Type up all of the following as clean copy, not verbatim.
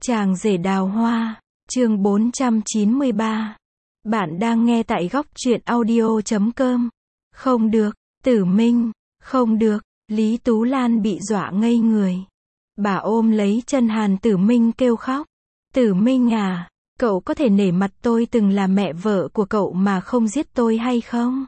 Chàng rể đào hoa, chương 493. Bạn đang nghe tại góc truyện audio.com. Không được, Tử Minh, không được, Lý Tú Lan bị dọa ngây người. Bà ôm lấy chân Hàn Tử Minh kêu khóc. Tử Minh à, cậu có thể nể mặt tôi từng là mẹ vợ của cậu mà không giết tôi hay không?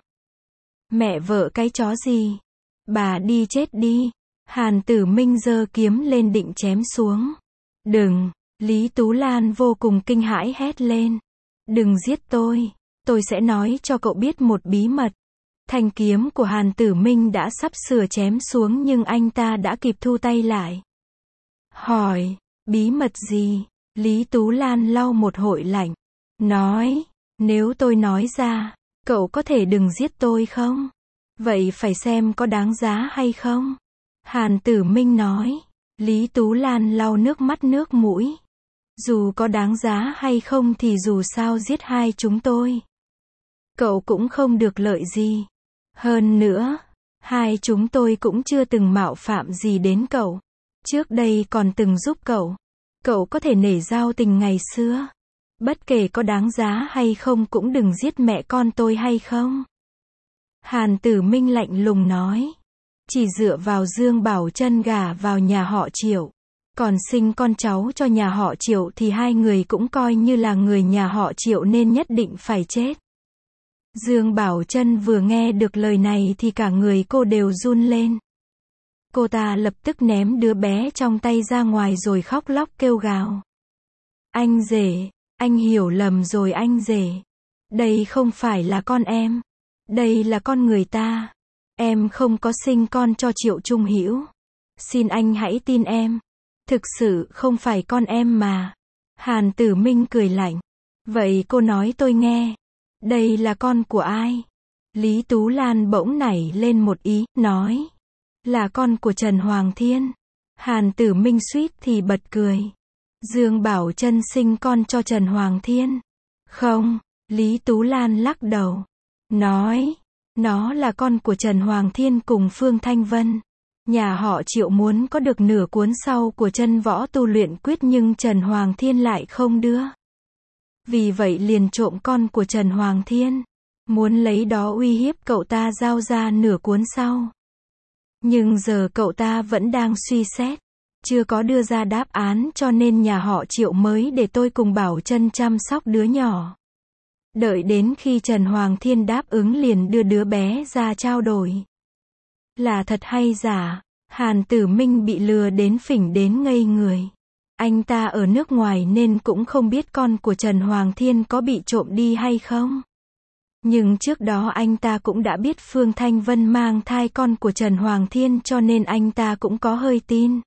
Mẹ vợ cái chó gì? Bà đi chết đi. Hàn Tử Minh giơ kiếm lên định chém xuống. Đừng, Lý Tú Lan vô cùng kinh hãi hét lên. Đừng giết tôi sẽ nói cho cậu biết một bí mật. Thanh kiếm của Hàn Tử Minh đã sắp sửa chém xuống nhưng anh ta đã kịp thu tay lại. Hỏi, bí mật gì? Lý Tú Lan lau một hội lạnh. Nói, nếu tôi nói ra, cậu có thể đừng giết tôi không? Vậy phải xem có đáng giá hay không? Hàn Tử Minh nói. Lý Tú Lan lau nước mắt nước mũi. Dù có đáng giá hay không thì dù sao giết hai chúng tôi, cậu cũng không được lợi gì. Hơn nữa, hai chúng tôi cũng chưa từng mạo phạm gì đến cậu. Trước đây còn từng giúp cậu. Cậu có thể nể giao tình ngày xưa. Bất kể có đáng giá hay không cũng đừng giết mẹ con tôi hay không? Hàn Tử Minh lạnh lùng nói. Chỉ dựa vào Dương Bảo Trân gả vào nhà họ Triệu, còn sinh con cháu cho nhà họ Triệu thì hai người cũng coi như là người nhà họ Triệu nên nhất định phải chết. Dương Bảo Trân vừa nghe được lời này thì cả người cô đều run lên. Cô ta lập tức ném đứa bé trong tay ra ngoài rồi khóc lóc kêu gào. Anh rể, anh hiểu lầm rồi anh rể. Đây không phải là con em. Đây là con người ta. Em không có sinh con cho Triệu Trung Hữu. Xin anh hãy tin em. Thực sự không phải con em mà. Hàn Tử Minh cười lạnh. Vậy cô nói tôi nghe. Đây là con của ai? Lý Tú Lan bỗng nảy lên một ý, nói. Là con của Trần Hoàng Thiên. Hàn Tử Minh suýt thì bật cười. Dương Bảo Trân sinh con cho Trần Hoàng Thiên. Không, Lý Tú Lan lắc đầu. Nói. Nó là con của Trần Hoàng Thiên cùng Phương Thanh Vân. Nhà họ Triệu muốn có được nửa cuốn sau của Chân Võ Tu Luyện Quyết nhưng Trần Hoàng Thiên lại không đưa. Vì vậy liền trộm con của Trần Hoàng Thiên. Muốn lấy đó uy hiếp cậu ta giao ra nửa cuốn sau. Nhưng giờ cậu ta vẫn đang suy xét. Chưa có đưa ra đáp án cho nên nhà họ Triệu mới để tôi cùng Bảo Trân chăm sóc đứa nhỏ. Đợi đến khi Trần Hoàng Thiên đáp ứng liền đưa đứa bé ra trao đổi. Là thật hay giả? Hàn Tử Minh bị lừa đến phỉnh đến ngây người. Anh ta ở nước ngoài nên cũng không biết con của Trần Hoàng Thiên có bị trộm đi hay không. Nhưng trước đó anh ta cũng đã biết Phương Thanh Vân mang thai con của Trần Hoàng Thiên cho nên anh ta cũng có hơi tin.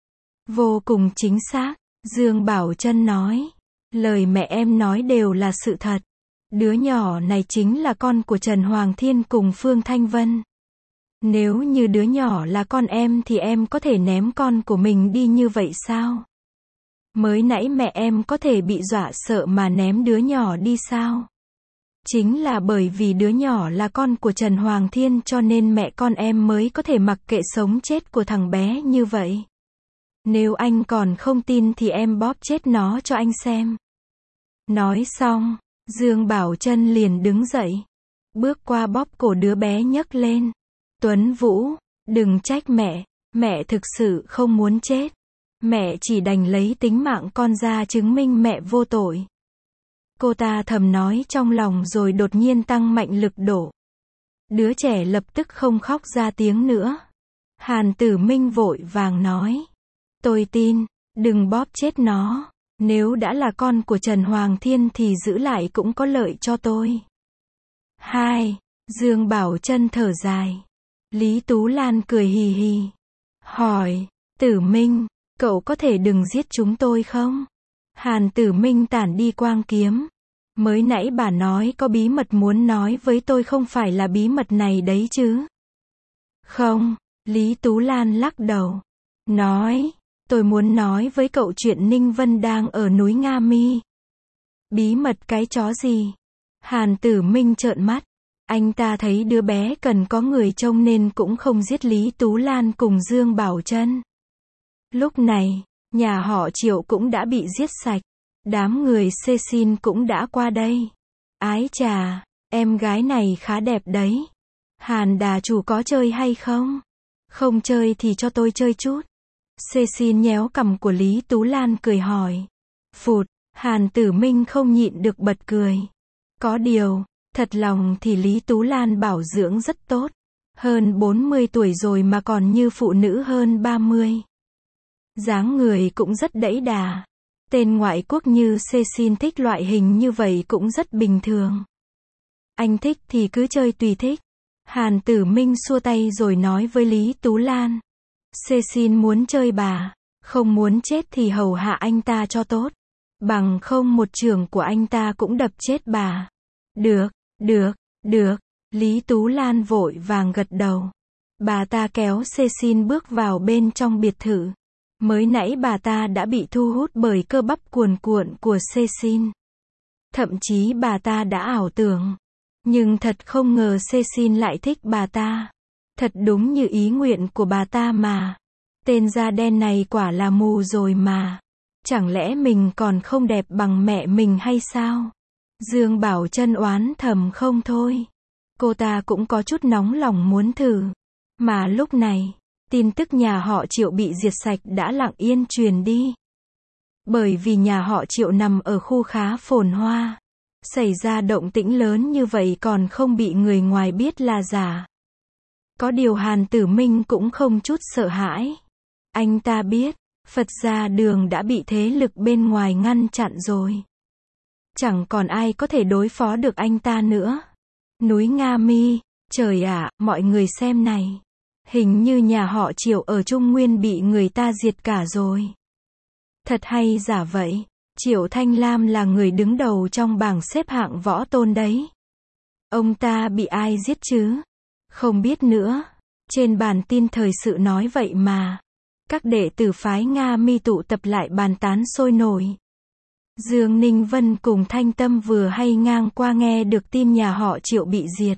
Vô cùng chính xác, Dương Bảo Trân nói. Lời mẹ em nói đều là sự thật. Đứa nhỏ này chính là con của Trần Hoàng Thiên cùng Phương Thanh Vân. Nếu như đứa nhỏ là con em thì em có thể ném con của mình đi như vậy sao? Mới nãy mẹ em có thể bị dọa sợ mà ném đứa nhỏ đi sao? Chính là bởi vì đứa nhỏ là con của Trần Hoàng Thiên cho nên mẹ con em mới có thể mặc kệ sống chết của thằng bé như vậy. Nếu anh còn không tin thì em bóp chết nó cho anh xem. Nói xong, Dương Bảo Trân liền đứng dậy. Bước qua bóp cổ đứa bé nhấc lên. Tuấn Vũ, đừng trách mẹ. Mẹ thực sự không muốn chết. Mẹ chỉ đành lấy tính mạng con ra chứng minh mẹ vô tội. Cô ta thầm nói trong lòng rồi đột nhiên tăng mạnh lực đổ. Đứa trẻ lập tức không khóc ra tiếng nữa. Hàn Tử Minh vội vàng nói. Tôi tin, đừng bóp chết nó. Nếu đã là con của Trần Hoàng Thiên thì giữ lại cũng có lợi cho tôi. 2. Dương Bảo Trân thở dài. Lý Tú Lan cười hì hì. Hỏi, Tử Minh, cậu có thể đừng giết chúng tôi không? Hàn Tử Minh tản đi quang kiếm. Mới nãy bà nói có bí mật muốn nói với tôi không phải là bí mật này đấy chứ? Không, Lý Tú Lan lắc đầu. Nói. Tôi muốn nói với cậu chuyện Ninh Vân đang ở núi Nga Mi. Bí mật cái chó gì? Hàn Tử Minh trợn mắt. Anh ta thấy đứa bé cần có người trông nên cũng không giết Lý Tú Lan cùng Dương Bảo Trân. Lúc này, Nhà họ Triệu cũng đã bị giết sạch. Đám người xê xin cũng đã qua đây. Ái chà, em gái này khá đẹp đấy. Hàn đà chủ có chơi hay không? Không chơi thì cho tôi chơi chút. Xê xin nhéo cằm của Lý Tú Lan cười hỏi. Phụt, Hàn Tử Minh không nhịn được bật cười. Có điều, thật lòng thì Lý Tú Lan bảo dưỡng rất tốt. Hơn 40 tuổi rồi mà còn như phụ nữ hơn 30. Dáng người cũng rất đẫy đà. Tên ngoại quốc như xê xin thích loại hình như vậy cũng rất bình thường. Anh thích thì cứ chơi tùy thích. Hàn Tử Minh xua tay rồi nói với Lý Tú Lan. Xê xin muốn chơi bà, không muốn chết thì hầu hạ anh ta cho tốt. Bằng không một chưởng của anh ta cũng đập chết bà. Được, được, được. Lý Tú Lan vội vàng gật đầu. Bà ta kéo xê xin bước vào bên trong biệt thự. Mới nãy bà ta đã bị thu hút bởi cơ bắp cuồn cuộn của xê xin. Thậm chí bà ta đã ảo tưởng. Nhưng thật không ngờ xê xin lại thích bà ta. Thật đúng như ý nguyện của bà ta mà. Tên da đen này quả là mù rồi mà. Chẳng lẽ mình còn không đẹp bằng mẹ mình hay sao? Dương Bảo Trân oán thầm không thôi. Cô ta cũng có chút nóng lòng muốn thử. Mà lúc này, tin tức nhà họ Triệu bị diệt sạch đã lặng yên truyền đi. Bởi vì nhà họ Triệu nằm ở khu khá phồn hoa. Xảy ra động tĩnh lớn như vậy còn không bị người ngoài biết là giả. Có điều Hàn Tử Minh cũng không chút sợ hãi. Anh ta biết, Phật gia đường đã bị thế lực bên ngoài ngăn chặn rồi. Chẳng còn ai có thể đối phó được anh ta nữa. Núi Nga Mi, trời ạ, mọi người xem này. Hình như nhà họ Triệu ở Trung Nguyên bị người ta diệt cả rồi. Thật hay giả vậy? Triệu Thanh Lam là người đứng đầu trong bảng xếp hạng võ tôn đấy. Ông ta bị ai giết chứ? Không biết nữa. Trên bản tin thời sự nói vậy mà. Các đệ tử phái Nga Mi tụ tập lại bàn tán sôi nổi. Dương Ninh Vân cùng Thanh Tâm vừa hay ngang qua nghe được tin nhà họ Triệu bị diệt.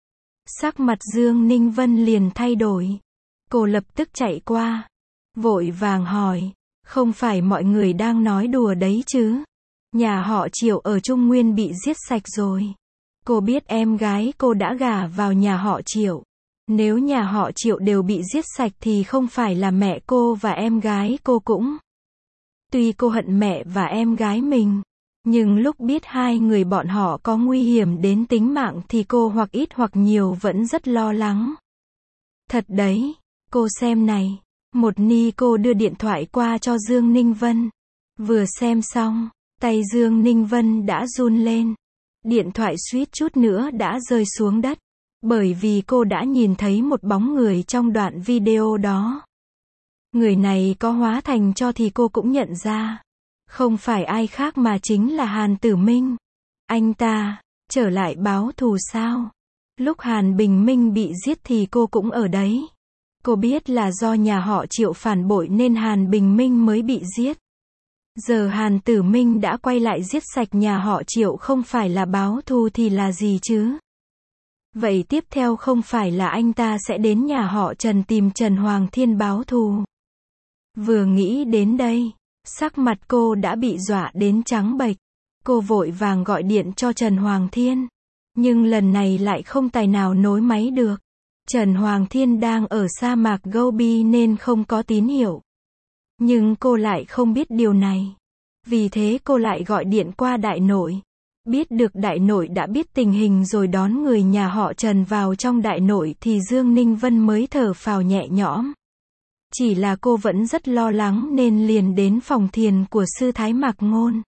Sắc mặt Dương Ninh Vân liền thay đổi. Cô lập tức chạy qua. Vội vàng hỏi. Không phải mọi người đang nói đùa đấy chứ? Nhà họ Triệu ở Trung Nguyên bị giết sạch rồi. Cô biết em gái cô đã gả vào nhà họ Triệu. Nếu nhà họ Triệu đều bị giết sạch thì không phải là mẹ cô và em gái cô cũng. Tuy cô hận mẹ và em gái mình, nhưng lúc biết hai người bọn họ có nguy hiểm đến tính mạng thì cô hoặc ít hoặc nhiều vẫn rất lo lắng. Thật đấy, cô xem này. Một ni cô đưa điện thoại qua cho Dương Ninh Vân. Vừa xem xong, tay Dương Ninh Vân đã run lên. Điện thoại suýt chút nữa đã rơi xuống đất. Bởi vì cô đã nhìn thấy một bóng người trong đoạn video đó. Người này có hóa thành cho thì cô cũng nhận ra. Không phải ai khác mà chính là Hàn Tử Minh. Anh ta, trở lại báo thù sao? Lúc Hàn Bình Minh bị giết thì cô cũng ở đấy. Cô biết là do nhà họ Triệu phản bội nên Hàn Bình Minh mới bị giết. Giờ Hàn Tử Minh đã quay lại giết sạch nhà họ Triệu không phải là báo thù thì là gì chứ? Vậy tiếp theo không phải là anh ta sẽ đến nhà họ Trần tìm Trần Hoàng Thiên báo thù. Vừa nghĩ đến đây, sắc mặt cô đã bị dọa đến trắng bệch. Cô vội vàng gọi điện cho Trần Hoàng Thiên. Nhưng lần này lại không tài nào nối máy được. Trần Hoàng Thiên đang ở sa mạc Gobi nên không có tín hiệu. Nhưng cô lại không biết điều này. Vì thế cô lại gọi điện qua đại nội. Biết được đại nội đã biết tình hình rồi đón người nhà họ Trần vào trong đại nội thì Dương Ninh Vân mới thở phào nhẹ nhõm. Chỉ là cô vẫn rất lo lắng nên liền đến phòng thiền của sư Thái Mạc Ngôn.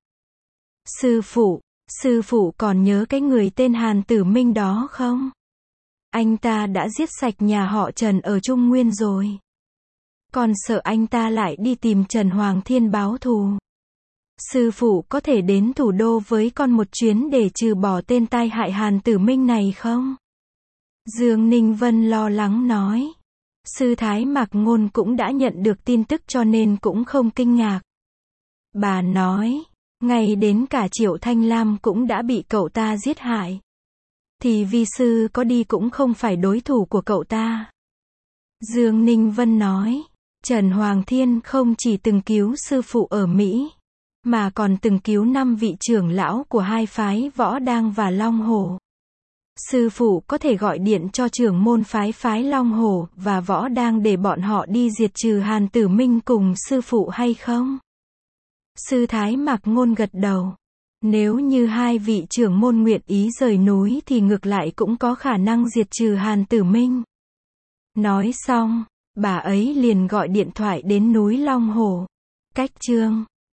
Sư phụ còn nhớ cái người tên Hàn Tử Minh đó không? Anh ta đã giết sạch nhà họ Trần ở Trung Nguyên rồi. Còn sợ anh ta lại đi tìm Trần Hoàng Thiên báo thù. Sư phụ có thể đến thủ đô với con một chuyến để trừ bỏ tên tai hại Hàn Tử Minh này không? Dương Ninh Vân lo lắng nói. Sư Thái Mạc Ngôn cũng đã nhận được tin tức cho nên cũng không kinh ngạc. Bà nói, ngay đến cả Triệu Thanh Lam cũng đã bị cậu ta giết hại. Thì vi sư có đi cũng không phải đối thủ của cậu ta. Dương Ninh Vân nói, Trần Hoàng Thiên không chỉ từng cứu sư phụ ở Mỹ, mà còn từng cứu 5 vị trưởng lão của hai phái Võ Đang và Long Hổ. Sư phụ có thể gọi điện cho trưởng môn phái Long Hổ và Võ Đang để bọn họ đi diệt trừ Hàn Tử Minh cùng sư phụ hay không? Sư Thái Mạc Ngôn gật đầu. Nếu như hai vị trưởng môn nguyện ý rời núi thì ngược lại cũng có khả năng diệt trừ Hàn Tử Minh. Nói xong, bà ấy liền gọi điện thoại đến núi Long Hổ. Cách chương